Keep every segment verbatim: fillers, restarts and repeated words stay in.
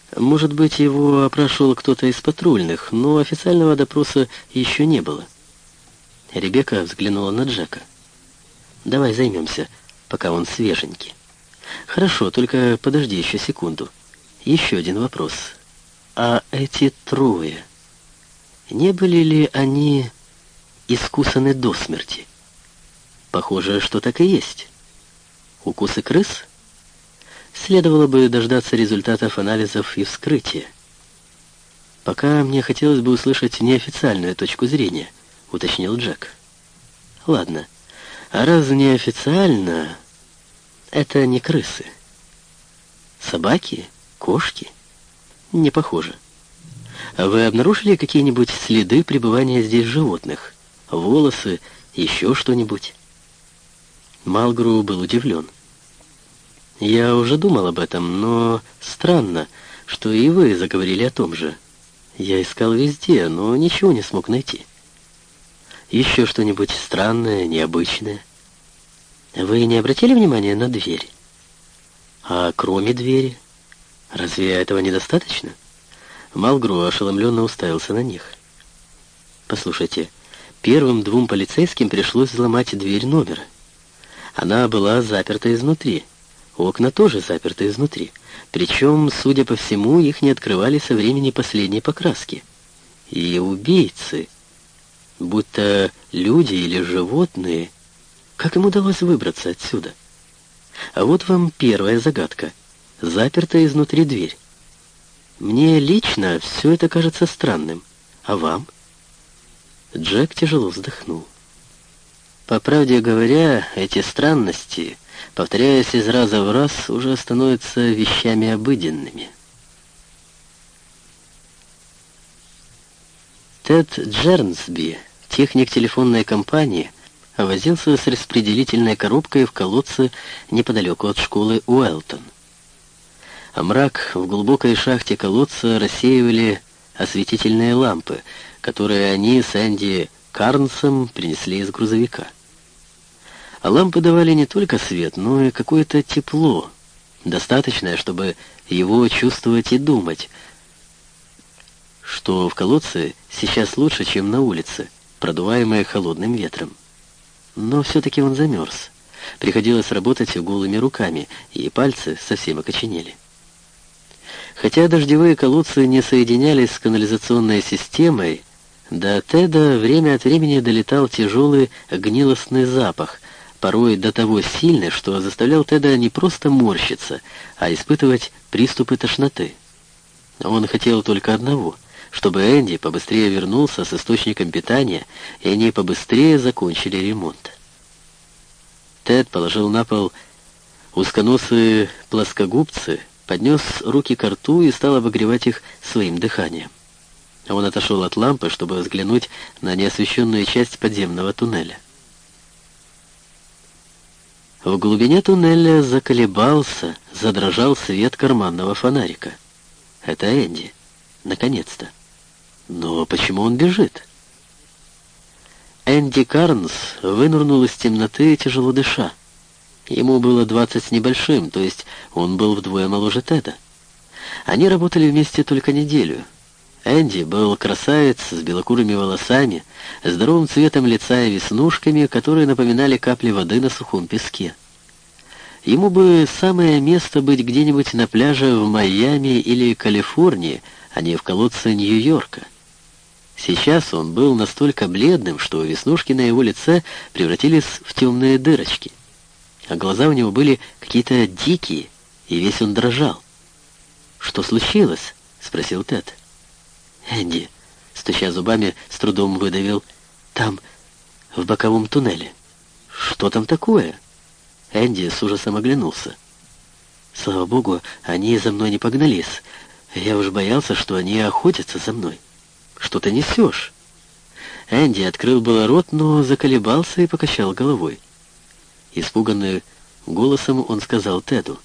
Может быть, его опрашивал кто-то из патрульных, но официального допроса еще не было. Ребекка взглянула на Джека. «Давай займемся, пока он свеженький». «Хорошо, только подожди еще секунду. Еще один вопрос. А эти трое, не были ли они искусаны до смерти?» «Похоже, что так и есть. Укусы крыс?» «Следовало бы дождаться результатов анализов и вскрытия. Пока мне хотелось бы услышать неофициальную точку зрения», — уточнил Джек. «Ладно, а раз неофициально, это не крысы. Собаки? Кошки? Не похоже. А вы обнаружили какие-нибудь следы пребывания здесь животных? Волосы, еще что-нибудь?» Малгру был удивлен. «Я уже думал об этом, но странно, что и вы заговорили о том же. Я искал везде, но ничего не смог найти. Еще что-нибудь странное, необычное? Вы не обратили внимания на дверь? А кроме двери? Разве этого недостаточно?» Малгру ошеломленно уставился на них. «Послушайте, первым двум полицейским пришлось взломать дверь номера. Она была заперта изнутри. Окна тоже заперты изнутри. Причем, судя по всему, их не открывали со времени последней покраски. И убийцы, будто люди или животные, как им удалось выбраться отсюда? А вот вам первая загадка. Запертая изнутри дверь. Мне лично все это кажется странным. А вам?» Джек тяжело вздохнул. «По правде говоря, эти странности, повторяясь из раза в раз, уже становятся вещами обыденными». Тед Джернсби, техник телефонной компании, возился с распределительной коробкой в колодце неподалеку от школы Уэлтон. А мрак в глубокой шахте колодца рассеивали осветительные лампы, которые они с Энди Карнсом принесли из грузовика. А лампы давали не только свет, но и какое-то тепло, достаточное, чтобы его чувствовать и думать, что в колодце сейчас лучше, чем на улице, продуваемое холодным ветром. Но все-таки он замерз. Приходилось работать голыми руками, и пальцы совсем окоченели. Хотя дождевые колодцы не соединялись с канализационной системой, до Теда время от времени долетал тяжелый гнилостный запах, порой до того сильный, что заставлял Теда не просто морщиться, а испытывать приступы тошноты. Он хотел только одного — чтобы Энди побыстрее вернулся с источником питания, и они побыстрее закончили ремонт. Тед положил на пол узконосые плоскогубцы, поднес руки к рту и стал обогревать их своим дыханием. Он отошел от лампы, чтобы взглянуть на неосвещенную часть подземного туннеля. В глубине туннеля заколебался, задрожал свет карманного фонарика. Это Энди. Наконец-то. Но почему он бежит? Энди Карнс вынырнул из темноты, тяжело дыша. Ему было двадцать с небольшим, то есть он был вдвое моложе Теда. Они работали вместе только неделю. Энди был красавец с белокурыми волосами, здоровым цветом лица и веснушками, которые напоминали капли воды на сухом песке. Ему бы самое место быть где-нибудь на пляже в Майами или Калифорнии, а не в колодце Нью-Йорка. Сейчас он был настолько бледным, что веснушки на его лице превратились в темные дырочки. А глаза у него были какие-то дикие, и весь он дрожал. «Что случилось?» — спросил Тед. Энди, стуча зубами, с трудом выдавил: «Там, в боковом туннеле». «Что там такое?» Энди с ужасом оглянулся. «Слава богу, они за мной не погнались. Я уж боялся, что они охотятся за мной». «Что ты несешь?» Энди открыл было рот, но заколебался и покачал головой. Испуганный голосом он сказал Теду: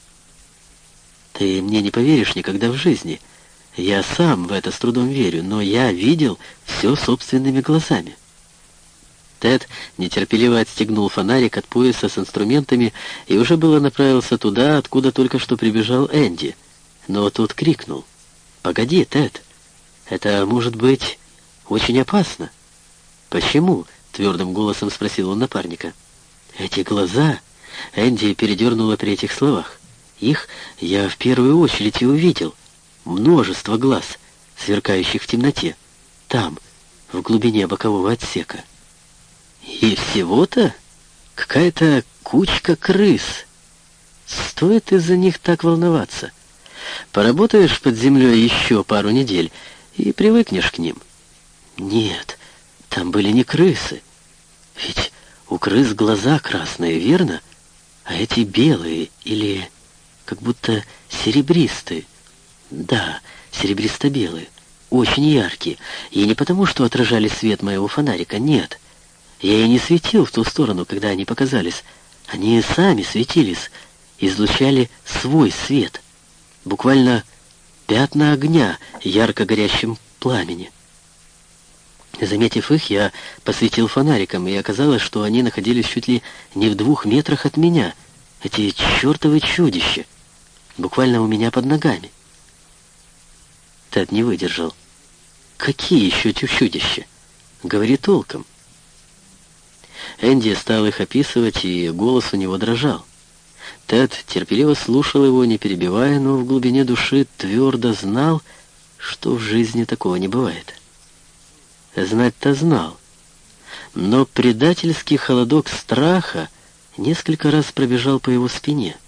«Ты мне не поверишь никогда в жизни. Я сам в это с трудом верю, но я видел все собственными глазами». Тед нетерпеливо отстегнул фонарик от пояса с инструментами и уже было направился туда, откуда только что прибежал Энди. но тот крикнул: «Погоди, Тед, это может быть очень опасно». «Почему?» — твердым голосом спросил он напарника. «Эти глаза...» — Энди передернула при этих словах. «Их я в первую очередь и увидел. Множество глаз, сверкающих в темноте. Там, в глубине бокового отсека. И всего-то какая-то кучка крыс. Стоит из-за них так волноваться? Поработаешь под землей еще пару недель и привыкнешь к ним». «Нет, там были не крысы. Ведь у крыс глаза красные, верно? А эти белые или как будто серебристые. Да, серебристо-белые, очень яркие. И не потому, что отражали свет моего фонарика, нет. Я и не светил в ту сторону, когда они показались. Они сами светились, излучали свой свет. Буквально пятна огня в ярко горящем пламени. Заметив их, я посветил фонариком, и оказалось, что они находились чуть ли не в двух метрах от меня. Эти чертовы чудища. Буквально у меня под ногами. Тед не выдержал. «Какие еще чудища? Говори толком». Энди стал их описывать, и голос у него дрожал. Тед терпеливо слушал его, не перебивая, но в глубине души твердо знал, что в жизни такого не бывает. Знать-то знал. Но предательский холодок страха несколько раз пробежал по его спине.